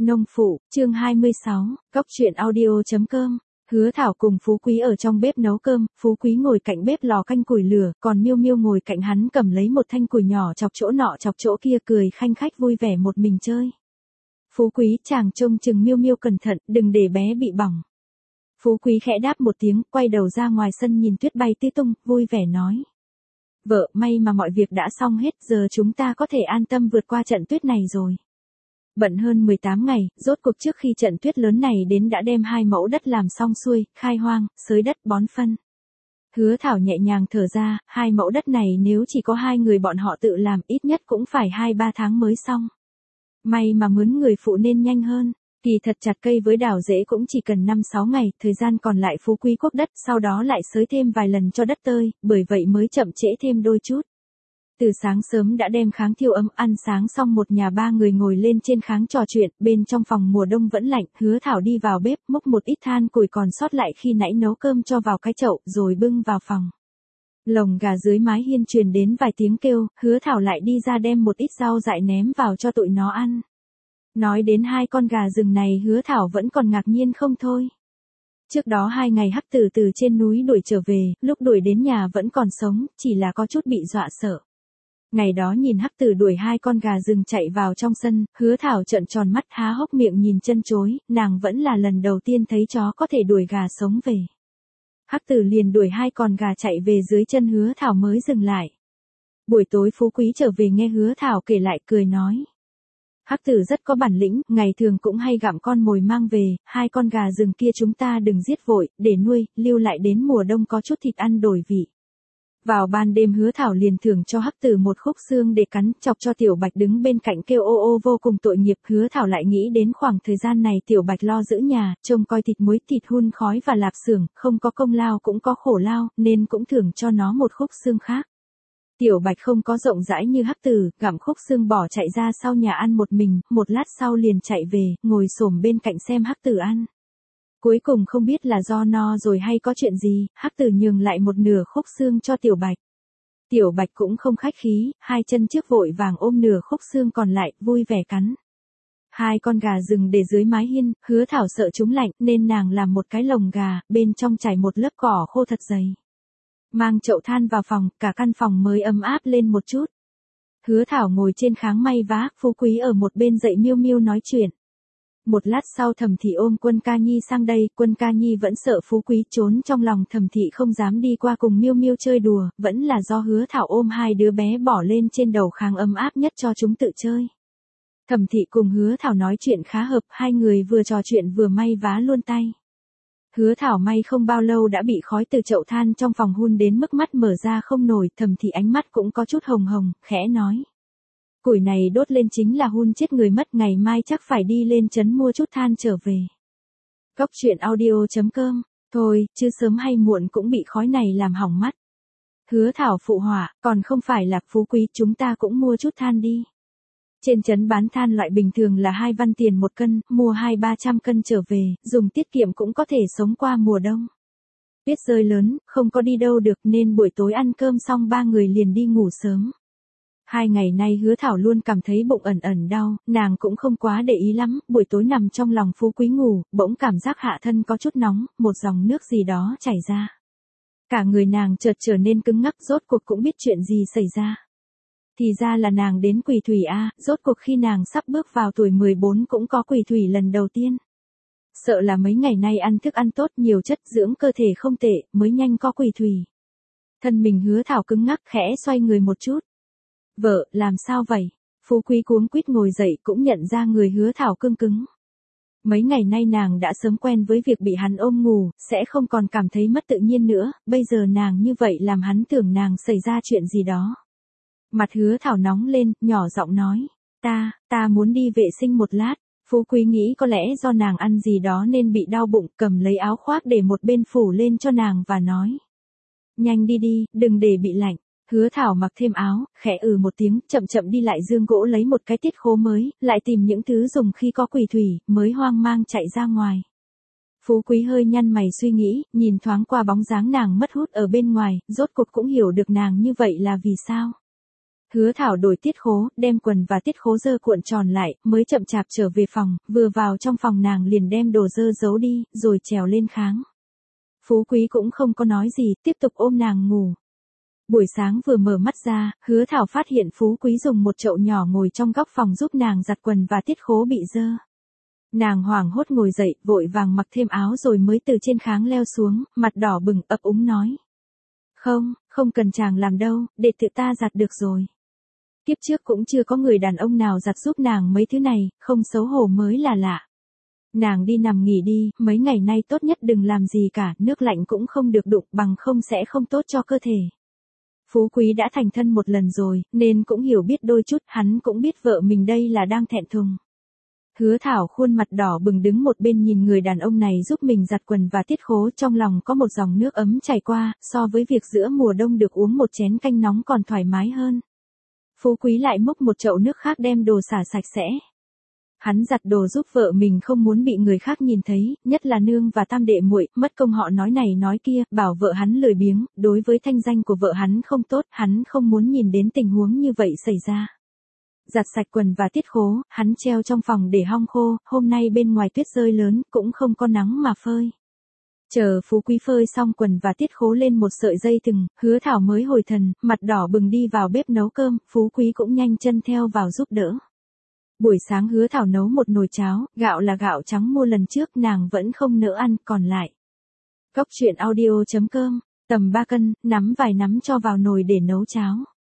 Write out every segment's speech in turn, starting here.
Nông phụ, chương 26, Cóc truyện audio.com. Hứa Thảo cùng Phú Quý ở trong bếp nấu cơm, Phú Quý ngồi cạnh bếp lò canh củi lửa, còn Miêu Miêu ngồi cạnh hắn cầm lấy một thanh củi nhỏ chọc chỗ nọ chọc chỗ kia cười khanh khách vui vẻ một mình chơi. Phú Quý chàng trông chừng Miêu Miêu cẩn thận, đừng để bé bị bỏng. Phú Quý khẽ đáp một tiếng, quay đầu ra ngoài sân nhìn tuyết bay tứ tung, vui vẻ nói. Vợ, may mà mọi việc đã xong hết, giờ chúng ta có thể an tâm vượt qua trận tuyết này rồi. Bận hơn 18 ngày, rốt cuộc trước khi trận tuyết lớn này đến đã đem 2 mẫu đất làm xong xuôi, khai hoang, xới đất bón phân. Hứa Thảo nhẹ nhàng thở ra, 2 mẫu đất này nếu chỉ có 2 người bọn họ tự làm ít nhất cũng phải 2-3 tháng mới xong. May mà mướn người phụ nên nhanh hơn. Kỳ thật chặt cây với đào rễ cũng chỉ cần 5-6 ngày, thời gian còn lại Phú Quý cuốc đất, sau đó lại xới thêm vài lần cho đất tơi, bởi vậy mới chậm trễ thêm đôi chút. Từ sáng sớm đã đem kháng thiêu ấm, ăn sáng xong một nhà 3 người ngồi lên trên kháng trò chuyện, bên trong phòng mùa đông vẫn lạnh, Hứa Thảo đi vào bếp, múc một ít than củi còn sót lại khi nãy nấu cơm cho vào cái chậu, rồi bưng vào phòng. Lồng gà dưới mái hiên truyền đến vài tiếng kêu, Hứa Thảo lại đi ra đem một ít rau dại ném vào cho tụi nó ăn. Nói đến 2 con gà rừng này Hứa Thảo vẫn còn ngạc nhiên không thôi. Trước đó 2 ngày Hắc Tử từ trên núi đuổi trở về, lúc đuổi đến nhà vẫn còn sống, chỉ là có chút bị dọa sợ. Ngày đó nhìn Hắc Tử đuổi 2 con gà rừng chạy vào trong sân, Hứa Thảo trợn tròn mắt há hốc miệng nhìn chân chối, nàng vẫn là lần đầu tiên thấy chó có thể đuổi gà sống về. Hắc Tử liền đuổi 2 con gà chạy về dưới chân Hứa Thảo mới dừng lại. Buổi tối Phú Quý trở về nghe Hứa Thảo kể lại cười nói. Hắc Tử rất có bản lĩnh, ngày thường cũng hay gặm con mồi mang về, 2 con gà rừng kia chúng ta đừng giết vội, để nuôi, lưu lại đến mùa đông có chút thịt ăn đổi vị. Vào ban đêm Hứa Thảo liền thưởng cho Hắc Tử một khúc xương để cắn, chọc cho Tiểu Bạch đứng bên cạnh kêu ô ô vô cùng tội nghiệp. Hứa Thảo lại nghĩ đến khoảng thời gian này Tiểu Bạch lo giữ nhà, trông coi thịt muối, thịt hun khói và lạp xưởng, không có công lao cũng có khổ lao, nên cũng thưởng cho nó một khúc xương khác. Tiểu Bạch không có rộng rãi như Hắc Tử, gặm khúc xương bỏ chạy ra sau nhà ăn một mình, một lát sau liền chạy về, ngồi xổm bên cạnh xem Hắc Tử ăn. Cuối cùng không biết là do no rồi hay có chuyện gì, Hắc Tử nhường lại một nửa khúc xương cho Tiểu Bạch. Tiểu Bạch cũng không khách khí, 2 chân trước vội vàng ôm nửa khúc xương còn lại, vui vẻ cắn. 2 con gà rừng để dưới mái hiên, Hứa Thảo sợ chúng lạnh nên nàng làm một cái lồng gà, bên trong trải một lớp cỏ khô thật dày. Mang chậu than vào phòng, cả căn phòng mới ấm áp lên một chút. Hứa Thảo ngồi trên kháng may vá, Phú Quý ở một bên dạy Miêu Miêu nói chuyện. Một lát sau Thẩm Thị ôm Quân Ca Nhi sang đây, Quân Ca Nhi vẫn sợ Phú Quý trốn trong lòng Thẩm Thị không dám đi qua cùng Miêu Miêu chơi đùa, vẫn là do Hứa Thảo ôm 2 đứa bé bỏ lên trên đầu kháng ấm áp nhất cho chúng tự chơi. Thẩm Thị cùng Hứa Thảo nói chuyện khá hợp, 2 người vừa trò chuyện vừa may vá luôn tay. Hứa Thảo may không bao lâu đã bị khói từ chậu than trong phòng hun đến mức mắt mở ra không nổi, Thẩm Thị ánh mắt cũng có chút hồng hồng, khẽ nói. Củi này đốt lên chính là hun chết người mất, ngày mai chắc phải đi lên trấn mua chút than trở về. Cóc truyện audio.com, thôi, chứ sớm hay muộn cũng bị khói này làm hỏng mắt. Hứa Thảo phụ họa, còn không phải là Phú Quý, chúng ta cũng mua chút than đi. Trên trấn bán than loại bình thường là 2 văn tiền 1 cân, mua 200-300 cân trở về, dùng tiết kiệm cũng có thể sống qua mùa đông. Tuyết rơi lớn, không có đi đâu được nên buổi tối ăn cơm xong 3 người liền đi ngủ sớm. 2 ngày nay Hứa Thảo luôn cảm thấy bụng ẩn ẩn đau, nàng cũng không quá để ý lắm, buổi tối nằm trong lòng Phú Quý ngủ, bỗng cảm giác hạ thân có chút nóng, một dòng nước gì đó chảy ra. Cả người nàng chợt trở nên cứng ngắc, rốt cuộc cũng biết chuyện gì xảy ra. Thì ra là nàng đến quỷ thủy a, rốt cuộc khi nàng sắp bước vào tuổi 14 cũng có quỷ thủy lần đầu tiên. Sợ là mấy ngày nay ăn thức ăn tốt, nhiều chất dưỡng cơ thể không tệ, mới nhanh có quỷ thủy. Thân mình Hứa Thảo cứng ngắc, khẽ xoay người một chút. Vợ, làm sao vậy? Phú Quý cuống quýt ngồi dậy cũng nhận ra người Hứa Thảo cương cứng. Mấy ngày nay nàng đã sớm quen với việc bị hắn ôm ngủ, sẽ không còn cảm thấy mất tự nhiên nữa, bây giờ nàng như vậy làm hắn tưởng nàng xảy ra chuyện gì đó. Mặt Hứa Thảo nóng lên, nhỏ giọng nói, ta muốn đi vệ sinh một lát. Phú Quý nghĩ có lẽ do nàng ăn gì đó nên bị đau bụng, cầm lấy áo khoác để một bên phủ lên cho nàng và nói. Nhanh đi đi, đừng để bị lạnh. Hứa Thảo mặc thêm áo, khẽ một tiếng, chậm chậm đi lại giương gỗ lấy một cái tiết khố mới, lại tìm những thứ dùng khi có quỷ thủy, mới hoang mang chạy ra ngoài. Phú Quý hơi nhăn mày suy nghĩ, nhìn thoáng qua bóng dáng nàng mất hút ở bên ngoài, rốt cuộc cũng hiểu được nàng như vậy là vì sao. Hứa Thảo đổi tiết khố, đem quần và tiết khố dơ cuộn tròn lại, mới chậm chạp trở về phòng, vừa vào trong phòng nàng liền đem đồ dơ giấu đi, rồi trèo lên kháng. Phú Quý cũng không có nói gì, tiếp tục ôm nàng ngủ. Buổi sáng vừa mở mắt ra, Hứa Thảo phát hiện Phú Quý dùng một chậu nhỏ ngồi trong góc phòng giúp nàng giặt quần và tiết khố bị dơ. Nàng hoảng hốt ngồi dậy, vội vàng mặc thêm áo rồi mới từ trên kháng leo xuống, mặt đỏ bừng ấp úng nói. Không cần chàng làm đâu, để tự ta giặt được rồi. Kiếp trước cũng chưa có người đàn ông nào giặt giúp nàng mấy thứ này, không xấu hổ mới là lạ. Nàng đi nằm nghỉ đi, mấy ngày nay tốt nhất đừng làm gì cả, nước lạnh cũng không được đụng bằng không sẽ không tốt cho cơ thể. Phú Quý đã thành thân một lần rồi, nên cũng hiểu biết đôi chút, hắn cũng biết vợ mình đây là đang thẹn thùng. Hứa Thảo khuôn mặt đỏ bừng đứng một bên nhìn người đàn ông này giúp mình giặt quần và tiết khố, trong lòng có một dòng nước ấm chảy qua, so với việc giữa mùa đông được uống một chén canh nóng còn thoải mái hơn. Phú Quý lại múc một chậu nước khác đem đồ xả sạch sẽ. Hắn giặt đồ giúp vợ mình không muốn bị người khác nhìn thấy, nhất là nương và tam đệ muội, mất công họ nói này nói kia, bảo vợ hắn lười biếng, đối với thanh danh của vợ hắn không tốt, hắn không muốn nhìn đến tình huống như vậy xảy ra. Giặt sạch quần và tiết khố, hắn treo trong phòng để hong khô, hôm nay bên ngoài tuyết rơi lớn, cũng không có nắng mà phơi. Chờ Phú Quý phơi xong quần và tiết khố lên một sợi dây thừng, Hứa Thảo mới hồi thần, mặt đỏ bừng đi vào bếp nấu cơm, Phú Quý cũng nhanh chân theo vào giúp đỡ. Buổi sáng Hứa Thảo nấu một nồi cháo, gạo là gạo trắng mua lần trước nàng vẫn không nỡ ăn, còn lại. Góc truyện audio.com, tầm 3 cân, nắm vài nắm cho vào nồi để nấu cháo.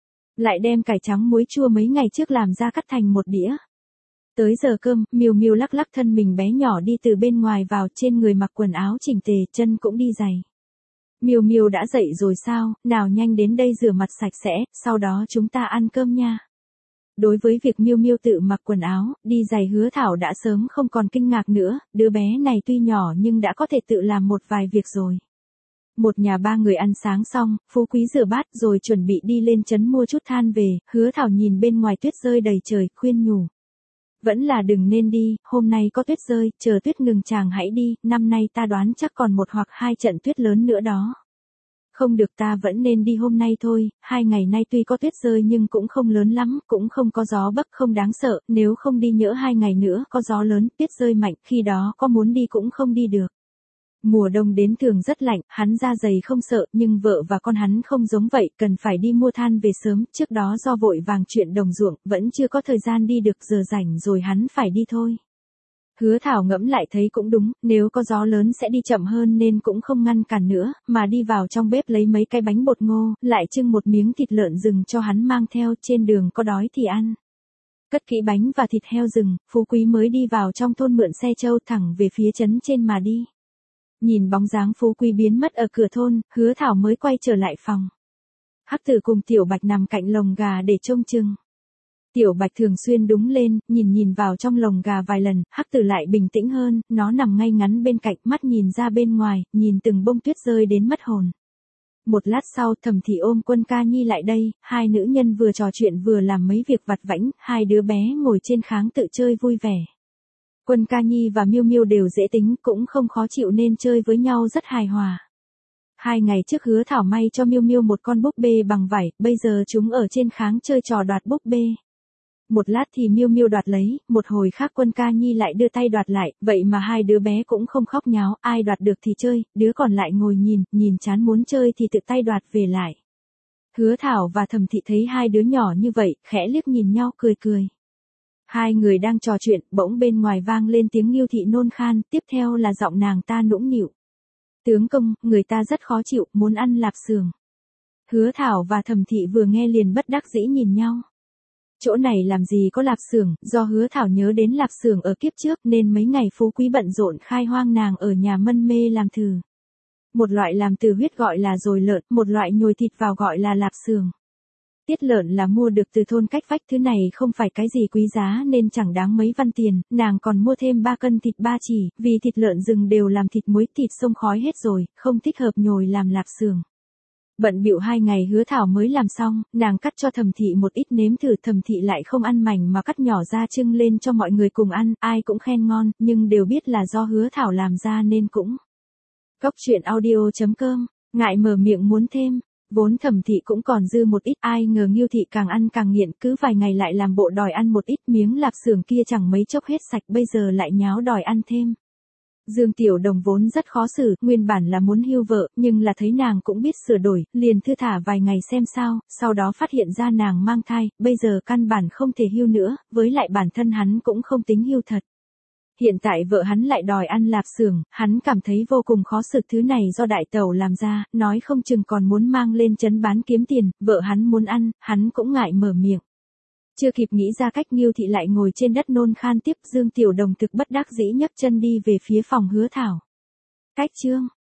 Lại đem cải trắng muối chua mấy ngày trước làm ra cắt thành một đĩa. Tới giờ cơm, Miu Miu lắc lắc thân mình bé nhỏ đi từ bên ngoài vào, trên người mặc quần áo chỉnh tề, chân cũng đi giày. Miu Miu đã dậy rồi sao, nào nhanh đến đây rửa mặt sạch sẽ, sau đó chúng ta ăn cơm nha. Đối với việc Miu Miu tự mặc quần áo, đi giày, Hứa Thảo đã sớm không còn kinh ngạc nữa, đứa bé này tuy nhỏ nhưng đã có thể tự làm một vài việc rồi. Một nhà ba người ăn sáng xong, Phú Quý rửa bát rồi chuẩn bị đi lên trấn mua chút than về, Hứa Thảo nhìn bên ngoài tuyết rơi đầy trời, khuyên nhủ. Vẫn là đừng nên đi, hôm nay có tuyết rơi, chờ tuyết ngừng chàng hãy đi, năm nay ta đoán chắc còn 1 hoặc 2 trận tuyết lớn nữa đó. Không được, ta vẫn nên đi hôm nay thôi, 2 ngày nay tuy có tuyết rơi nhưng cũng không lớn lắm, cũng không có gió bấc không đáng sợ, nếu không đi nhỡ 2 ngày nữa có gió lớn, tuyết rơi mạnh, khi đó có muốn đi cũng không đi được. Mùa đông đến thường rất lạnh, hắn da dày không sợ, nhưng vợ và con hắn không giống vậy, cần phải đi mua than về sớm, trước đó do vội vàng chuyện đồng ruộng, vẫn chưa có thời gian đi được, giờ rảnh rồi hắn phải đi thôi. Hứa Thảo ngẫm lại thấy cũng đúng, nếu có gió lớn sẽ đi chậm hơn nên cũng không ngăn cản nữa, mà đi vào trong bếp lấy mấy cái bánh bột ngô, lại trưng một miếng thịt lợn rừng cho hắn mang theo, trên đường có đói thì ăn. Cất kỹ bánh và thịt heo rừng, Phú Quý mới đi vào trong thôn mượn xe trâu thẳng về phía trấn trên mà đi. Nhìn bóng dáng Phú Quý biến mất ở cửa thôn, Hứa Thảo mới quay trở lại phòng. Hắc Tử cùng Tiểu Bạch nằm cạnh lồng gà để trông chừng. Tiểu Bạch thường xuyên đúng lên, nhìn vào trong lồng gà vài lần, Hắc Tử lại bình tĩnh hơn, nó nằm ngay ngắn bên cạnh, mắt nhìn ra bên ngoài, nhìn từng bông tuyết rơi đến mất hồn. Một lát sau, Thẩm Thị ôm Quân Ca Nhi lại đây, hai nữ nhân vừa trò chuyện vừa làm mấy việc vặt vãnh, hai đứa bé ngồi trên kháng tự chơi vui vẻ. Quân Ca Nhi và Miu Miu đều dễ tính, cũng không khó chịu nên chơi với nhau rất hài hòa. 2 ngày trước Hứa Thảo may cho Miu Miu một con búp bê bằng vải, bây giờ chúng ở trên kháng chơi trò đoạt búp bê. Một lát thì Miu Miu đoạt lấy, một hồi khác Quân Ca Nhi lại đưa tay đoạt lại, vậy mà hai đứa bé cũng không khóc nháo, ai đoạt được thì chơi, đứa còn lại ngồi nhìn chán muốn chơi thì tự tay đoạt về lại. Hứa Thảo và Thẩm Thị thấy hai đứa nhỏ như vậy, khẽ liếc nhìn nhau cười cười. Hai người đang trò chuyện, bỗng bên ngoài vang lên tiếng Ngưu Thị nôn khan, tiếp theo là giọng nàng ta nũng nịu. Tướng công, người ta rất khó chịu, muốn ăn lạp xưởng. Hứa Thảo và Thẩm Thị vừa nghe liền bất đắc dĩ nhìn nhau. Chỗ này làm gì có lạp xưởng, do Hứa Thảo nhớ đến lạp xưởng ở kiếp trước nên mấy ngày Phú Quý bận rộn khai hoang nàng ở nhà mân mê làm thử. Một loại làm từ huyết gọi là dồi lợn, một loại nhồi thịt vào gọi là lạp xưởng. Tiết lợn là mua được từ thôn cách vách, thứ này không phải cái gì quý giá nên chẳng đáng mấy văn tiền, nàng còn mua thêm 3 cân thịt ba chỉ, vì thịt lợn rừng đều làm thịt muối, thịt sông khói hết rồi, không thích hợp nhồi làm lạp xưởng. Bận bịu 2 ngày Hứa Thảo mới làm xong, nàng cắt cho Thẩm Thị một ít nếm thử, Thẩm Thị lại không ăn mảnh mà cắt nhỏ ra trưng lên cho mọi người cùng ăn, ai cũng khen ngon, nhưng đều biết là do Hứa Thảo làm ra nên cũng. Góc truyện audio.com, ngại mở miệng muốn thêm. Vốn Thẩm thị cũng còn dư một ít, ai ngờ Ngưu thị càng ăn càng nghiện, cứ vài ngày lại làm bộ đòi ăn một ít, miếng lạp xưởng kia chẳng mấy chốc hết sạch, bây giờ lại nháo đòi ăn thêm. Dương Tiểu Đồng vốn rất khó xử, nguyên bản là muốn hưu vợ, nhưng là thấy nàng cũng biết sửa đổi, liền thư thả vài ngày xem sao, sau đó phát hiện ra nàng mang thai, bây giờ căn bản không thể hưu nữa, với lại bản thân hắn cũng không tính hưu thật. Hiện tại vợ hắn lại đòi ăn lạp xưởng, hắn cảm thấy vô cùng khó xử, thứ này do đại tẩu làm ra, nói không chừng còn muốn mang lên trấn bán kiếm tiền, vợ hắn muốn ăn, hắn cũng ngại mở miệng. Chưa kịp nghĩ ra cách, Ngưu thị lại ngồi trên đất nôn khan tiếp, Dương Tiểu Đồng thực bất đắc dĩ nhấc chân đi về phía phòng Hứa Thảo. Cách chương